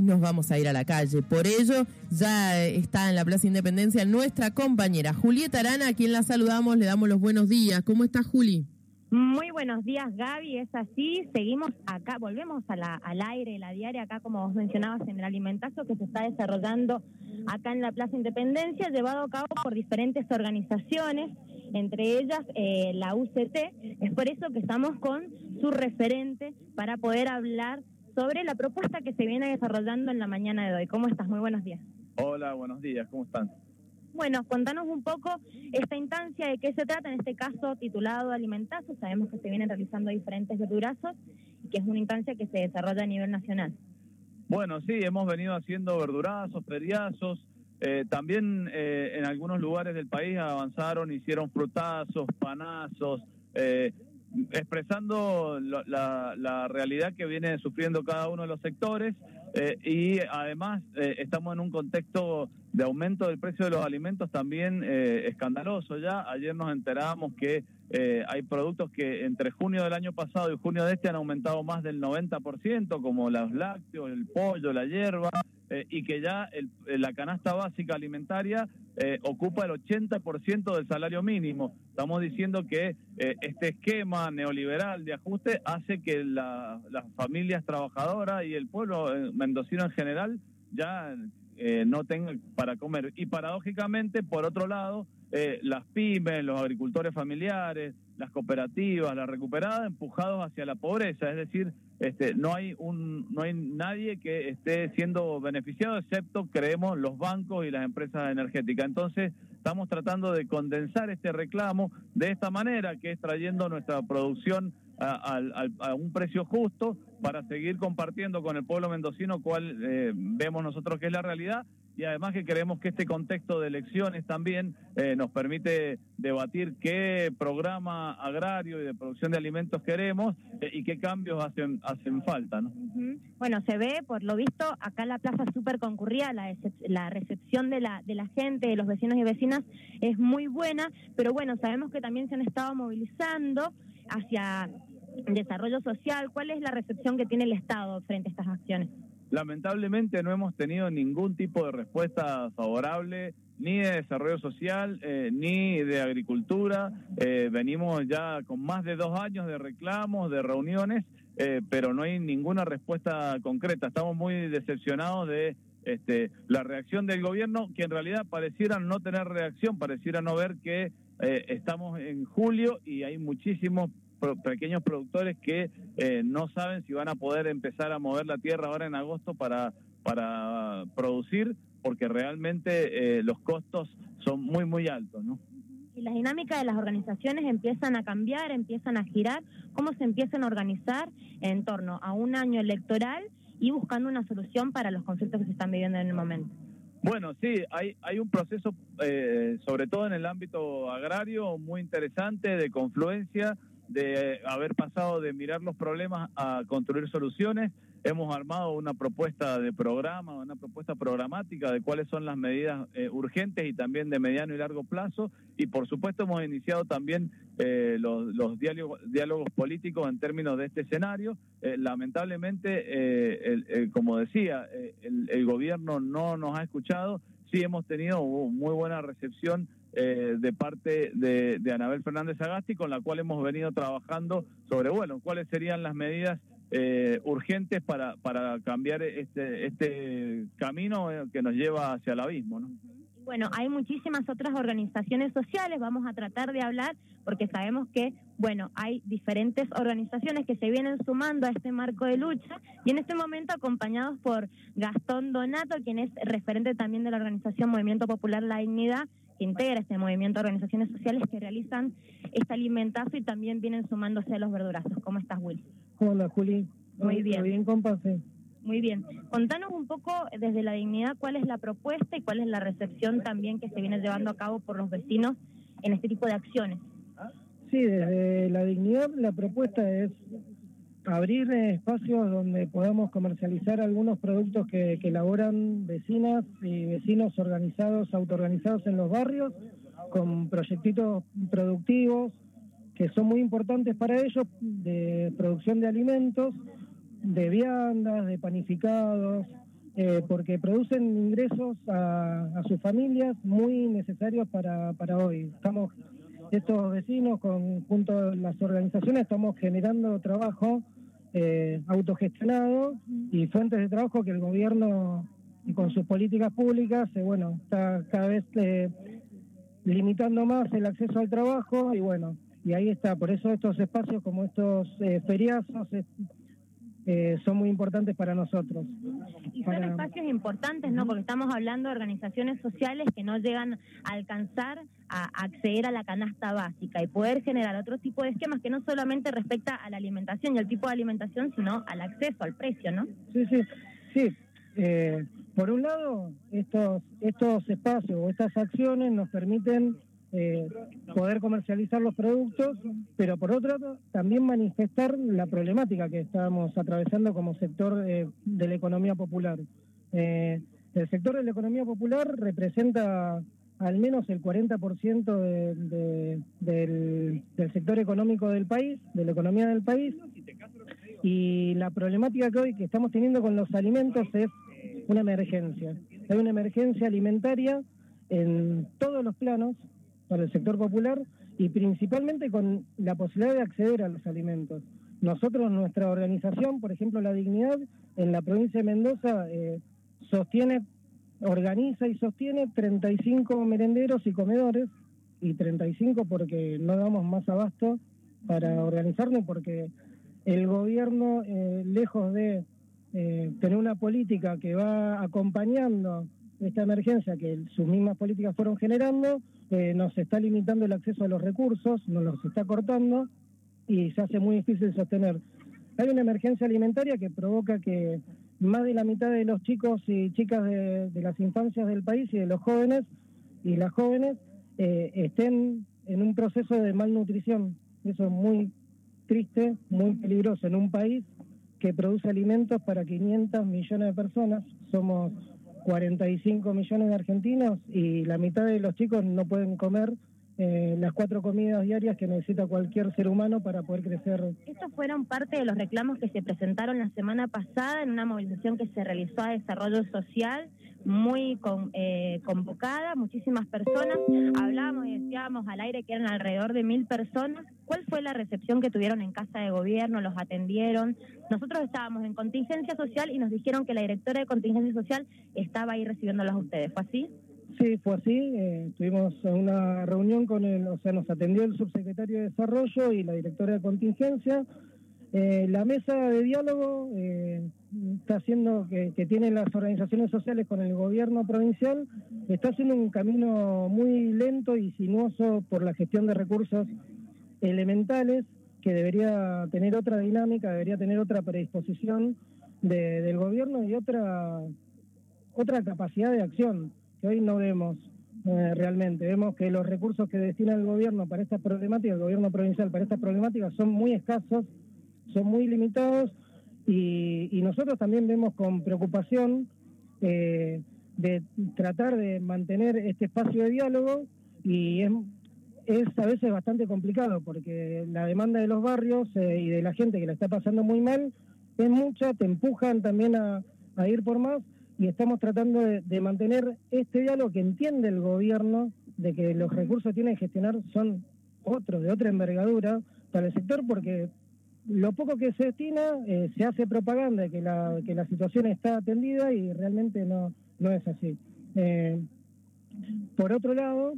nos vamos a ir a la calle. Por ello, ya está en la Plaza Independencia nuestra compañera Julieta Arana, a quien la saludamos, le damos los buenos días. ¿Cómo está, Juli? Muy buenos días, Gaby, es así, seguimos acá, volvemos al aire, la diaria, acá como vos mencionabas en el alimentazo que se está desarrollando acá en la Plaza Independencia, llevado a cabo por diferentes organizaciones, entre ellas la UCT. Es por eso que estamos con su referente para poder hablar sobre la propuesta que se viene desarrollando en la mañana de hoy. ¿Cómo estás? Muy buenos días. Hola, buenos días, ¿cómo están? Bueno, contanos un poco esta instancia, de qué se trata, en este caso titulado Alimentazo. Sabemos que se vienen realizando diferentes verdurazos y que es una instancia que se desarrolla a nivel nacional. Bueno, sí, hemos venido haciendo verdurazos, feriazos, también en algunos lugares del país avanzaron, hicieron frutazos, panazos, expresando la realidad que viene sufriendo cada uno de los sectores y además estamos en un contexto de aumento del precio de los alimentos también escandaloso ya. Ayer nos enterábamos que hay productos que entre junio del año pasado y junio de este han aumentado más del 90%, como los lácteos, el pollo, la hierba, y que ya la canasta básica alimentaria ocupa el 80% del salario mínimo. Estamos diciendo que este esquema neoliberal de ajuste hace que las familias trabajadoras y el pueblo mendocino en general ya no tengan para comer. Y paradójicamente, por otro lado, las pymes, los agricultores familiares, las cooperativas, las recuperadas, empujados hacia la pobreza. Es decir, no hay nadie que esté siendo beneficiado, excepto, creemos, los bancos y las empresas energéticas. Entonces, estamos tratando de condensar este reclamo de esta manera, que es trayendo nuestra producción a un precio justo para seguir compartiendo con el pueblo mendocino cuál vemos nosotros que es la realidad, y además que creemos que este contexto de elecciones también nos permite debatir qué programa agrario y de producción de alimentos queremos y qué cambios hacen falta, ¿no? Bueno, se ve, por lo visto, acá la plaza súper concurrida, la recepción de la gente, de los vecinos y vecinas, es muy buena, pero bueno, sabemos que también se han estado movilizando hacia desarrollo social. ¿Cuál es la recepción que tiene el Estado frente a estas acciones? Lamentablemente no hemos tenido ningún tipo de respuesta favorable, ni de desarrollo social, ni de agricultura. Venimos ya con más de 2 años de reclamos, de reuniones, pero no hay ninguna respuesta concreta. Estamos muy decepcionados de la reacción del gobierno, que en realidad pareciera no tener reacción, pareciera no ver que estamos en julio y hay muchísimos pequeños productores que no saben si van a poder empezar a mover la tierra ahora en agosto para producir, porque realmente los costos son muy, muy altos, ¿no? Y las dinámicas de las organizaciones empiezan a cambiar, empiezan a girar. ¿Cómo se empiezan a organizar en torno a un año electoral y buscando una solución para los conflictos que se están viviendo en el momento? Bueno, sí, hay un proceso, sobre todo en el ámbito agrario, muy interesante, de confluencia, de haber pasado de mirar los problemas a construir soluciones. Hemos armado una propuesta de programa, una propuesta programática de cuáles son las medidas urgentes y también de mediano y largo plazo, y por supuesto hemos iniciado también los diálogos políticos en términos de este escenario. Lamentablemente, como decía, el gobierno no nos ha escuchado. Sí hemos tenido muy buena recepción de parte de Anabel Fernández Sagasti, con la cual hemos venido trabajando sobre, bueno, cuáles serían las medidas urgentes para cambiar este camino que nos lleva hacia el abismo, ¿no? Bueno, hay muchísimas otras organizaciones sociales, vamos a tratar de hablar, porque sabemos que, bueno, hay diferentes organizaciones que se vienen sumando a este marco de lucha, y en este momento acompañados por Gastón Donato, quien es referente también de la organización Movimiento Popular La Dignidad, que integra este movimiento de organizaciones sociales que realizan este alimentazo y también vienen sumándose a los verdurazos. ¿Cómo estás, Will? Hola, Juli. Muy bien. Muy bien, compa, sí. Muy bien. Contanos un poco desde La Dignidad cuál es la propuesta y cuál es la recepción también que se viene llevando a cabo por los vecinos en este tipo de acciones. Sí, desde La Dignidad la propuesta es abrir espacios donde podamos comercializar algunos productos que elaboran vecinas y vecinos organizados, autoorganizados en los barrios, con proyectitos productivos que son muy importantes para ellos, de producción de alimentos, de viandas, de panificados, porque producen ingresos a sus familias muy necesarios para hoy. Estos vecinos, junto a las organizaciones, estamos generando trabajo autogestionado y fuentes de trabajo que el gobierno, con sus políticas públicas, está cada vez limitando más el acceso al trabajo y ahí está. Por eso estos espacios como estos feriazos son muy importantes para nosotros. Y son espacios importantes, ¿no? Porque estamos hablando de organizaciones sociales que no llegan a alcanzar a acceder a la canasta básica y poder generar otro tipo de esquemas que no solamente respecta a la alimentación y al tipo de alimentación, sino al acceso, al precio, ¿no? Sí. Por un lado, estos espacios o estas acciones nos permiten poder comercializar los productos, pero por otro lado también manifestar la problemática que estamos atravesando como sector de la economía popular. El sector de la economía popular representa al menos el 40% del sector económico del país, de la economía del país, y la problemática que hoy que estamos teniendo con los alimentos es una emergencia. Hay una emergencia alimentaria en todos los planos para el sector popular y principalmente con la posibilidad de acceder a los alimentos. Nosotros, nuestra organización, por ejemplo, La Dignidad, en la provincia de Mendoza, organiza y sostiene 35 merenderos y comedores, y 35 porque no damos más abasto para organizarnos, porque el gobierno, lejos de tener una política que va acompañando esta emergencia que sus mismas políticas fueron generando, nos está limitando el acceso a los recursos, nos los está cortando y se hace muy difícil sostener. Hay una emergencia alimentaria que provoca que más de la mitad de los chicos y chicas de las infancias del país y de los jóvenes y las jóvenes estén en un proceso de malnutrición. Eso es muy triste, muy peligroso en un país que produce alimentos para 500 millones de personas. Somos 45 millones de argentinos y la mitad de los chicos no pueden comer las 4 comidas diarias que necesita cualquier ser humano para poder crecer. Estos fueron parte de los reclamos que se presentaron la semana pasada en una movilización que se realizó a Desarrollo Social, muy convocada, muchísimas personas. Hablábamos y decíamos al aire que eran alrededor de 1.000 personas. ¿Cuál fue la recepción que tuvieron en Casa de Gobierno? ¿Los atendieron? Nosotros estábamos en contingencia social y nos dijeron que la directora de contingencia social estaba ahí recibiéndolos a ustedes. ¿Fue así? Sí, fue así. Tuvimos una reunión nos atendió el subsecretario de Desarrollo y la directora de contingencia. La mesa de diálogo está haciendo que tienen las organizaciones sociales con el gobierno provincial, está haciendo un camino muy lento y sinuoso por la gestión de recursos elementales, que debería tener otra dinámica, debería tener otra predisposición del gobierno y otra capacidad de acción que hoy no vemos realmente. Vemos que los recursos que destina el gobierno para estas problemáticas, el gobierno provincial para estas problemáticas, son muy escasos, son muy limitados, y nosotros también vemos con preocupación de tratar de mantener este espacio de diálogo, y es a veces bastante complicado porque la demanda de los barrios y de la gente que la está pasando muy mal es mucha, te empujan también a ir por más, y estamos tratando de mantener este diálogo que entiende el gobierno de que los recursos que tienen que gestionar son otros, de otra envergadura para el sector, porque lo poco que se destina se hace propaganda de que la situación está atendida y realmente no es así. Por otro lado,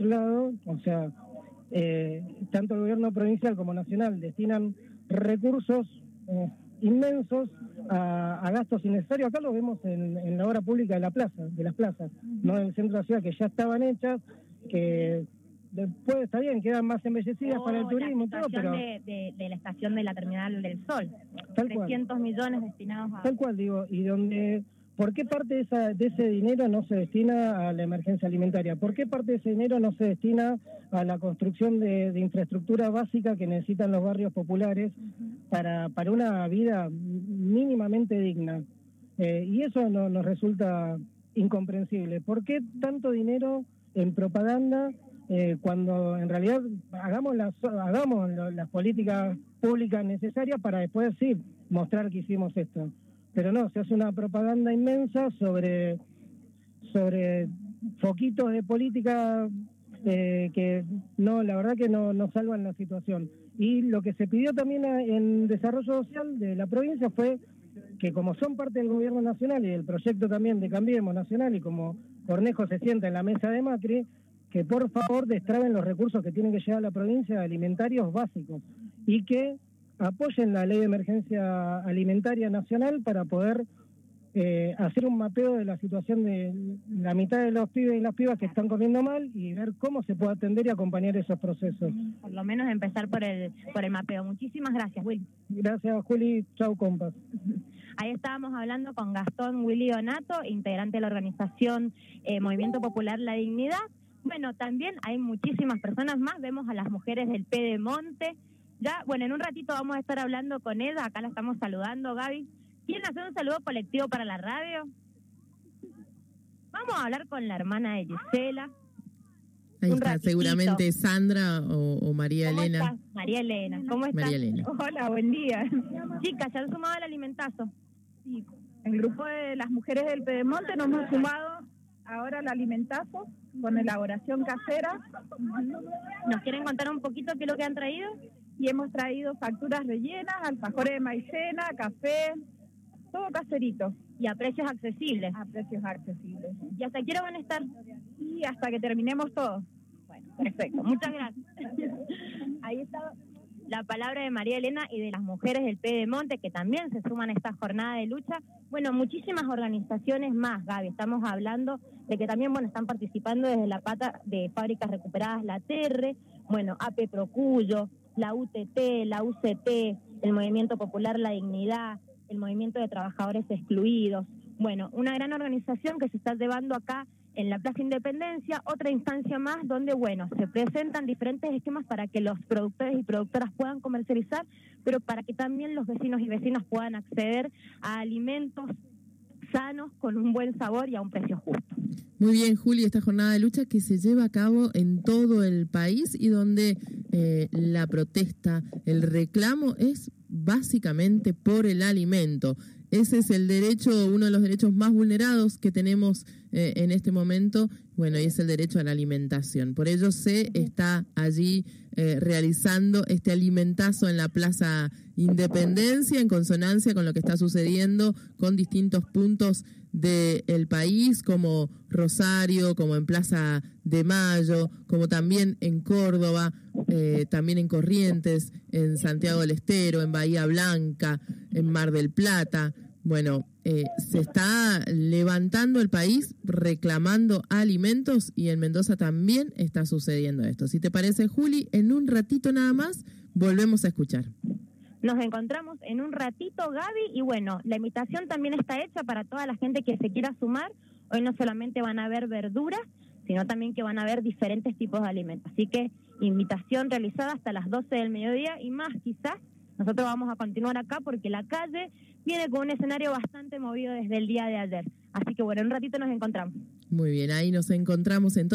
tanto el gobierno provincial como nacional destinan recursos inmensos a gastos innecesarios. Acá lo vemos en la obra pública de las plazas, no en el centro de la ciudad, que ya estaban hechas, que después está bien, quedan más embellecidas para el turismo y todo, pero de la estación de la Terminal del Sol, tal 300 cual. millones destinados a... Tal cual, digo, y ¿por qué parte de ese dinero no se destina a la emergencia alimentaria? ¿Por qué parte de ese dinero no se destina a la construcción de infraestructura básica que necesitan los barrios populares para una vida mínimamente digna? Y eso nos resulta incomprensible. ¿Por qué tanto dinero en propaganda cuando en realidad hagamos las políticas públicas necesarias para después sí mostrar que hicimos esto? pero no, se hace una propaganda inmensa sobre foquitos de política que no, la verdad que no salvan la situación. Y lo que se pidió también en Desarrollo Social de la provincia fue que, como son parte del gobierno nacional y del proyecto también de Cambiemos Nacional, y como Cornejo se sienta en la mesa de Macri, que por favor destraben los recursos que tienen que llegar a la provincia alimentarios básicos y que apoyen la ley de emergencia alimentaria nacional para poder hacer un mapeo de la situación de la mitad de los pibes y las pibas que están comiendo mal y ver cómo se puede atender y acompañar esos procesos. Por lo menos empezar por el mapeo. Muchísimas gracias, Will. Gracias, Juli. Chau, compas. Ahí estábamos hablando con Gastón Willy Donato, integrante de la organización Movimiento Popular La Dignidad. Bueno, también hay muchísimas personas más. Vemos a las mujeres del Pedemonte. Ya, bueno, en un ratito vamos a estar hablando con ella. Acá la estamos saludando, Gaby. ¿Quieren hacer un saludo colectivo para la radio? Vamos a hablar con la hermana de Gisela. Ahí está, seguramente Sandra o María Elena. ¿Cómo estás? María Elena, ¿cómo estás? María Elena. Hola, buen día. Chicas, ¿se han sumado al alimentazo? Sí, el grupo de las mujeres del Pedemonte nos hemos sumado ahora al alimentazo con elaboración casera. ¿Nos quieren contar un poquito qué es lo que han traído? Y hemos traído facturas rellenas, alfajores de maicena, café, todo caserito. Y a precios accesibles. A precios accesibles. ¿Y hasta qué hora van a estar? Y hasta que terminemos todo. Bueno, perfecto. Muchas gracias. Ahí está la palabra de María Elena y de las mujeres del Pedemonte, que también se suman a esta jornada de lucha. Bueno, muchísimas organizaciones más, Gaby. Estamos hablando de que también, bueno, están participando desde la pata de Fábricas Recuperadas, la TERRE, bueno, AP Procuyo, la UTT, la UCT, el Movimiento Popular La Dignidad, el Movimiento de Trabajadores Excluidos. Bueno, una gran organización que se está llevando acá en la Plaza Independencia, otra instancia más donde, bueno, se presentan diferentes esquemas para que los productores y productoras puedan comercializar, pero para que también los vecinos y vecinas puedan acceder a alimentos sanos, con un buen sabor y a un precio justo. Muy bien, Juli, esta jornada de lucha que se lleva a cabo en todo el país y donde la protesta, el reclamo es básicamente por el alimento. Ese es el derecho, uno de los derechos más vulnerados que tenemos en este momento, bueno, y es el derecho a la alimentación. Por ello se está allí realizando este alimentazo en la Plaza Independencia, en consonancia con lo que está sucediendo con distintos puntos del país, como Rosario, como en Plaza de Mayo, como también en Córdoba, también en Corrientes, en Santiago del Estero, en Bahía Blanca, en Mar del Plata. Bueno, se está levantando el país reclamando alimentos y en Mendoza también está sucediendo esto. Si te parece, Juli, en un ratito nada más volvemos a escuchar. Nos encontramos en un ratito, Gaby, y bueno, la invitación también está hecha para toda la gente que se quiera sumar. Hoy no solamente van a haber verduras, sino también que van a haber diferentes tipos de alimentos. Así que invitación realizada hasta las 12 del mediodía y más quizás. Nosotros vamos a continuar acá porque la calle viene con un escenario bastante movido desde el día de ayer. Así que bueno, en un ratito nos encontramos. Muy bien, ahí nos encontramos entonces.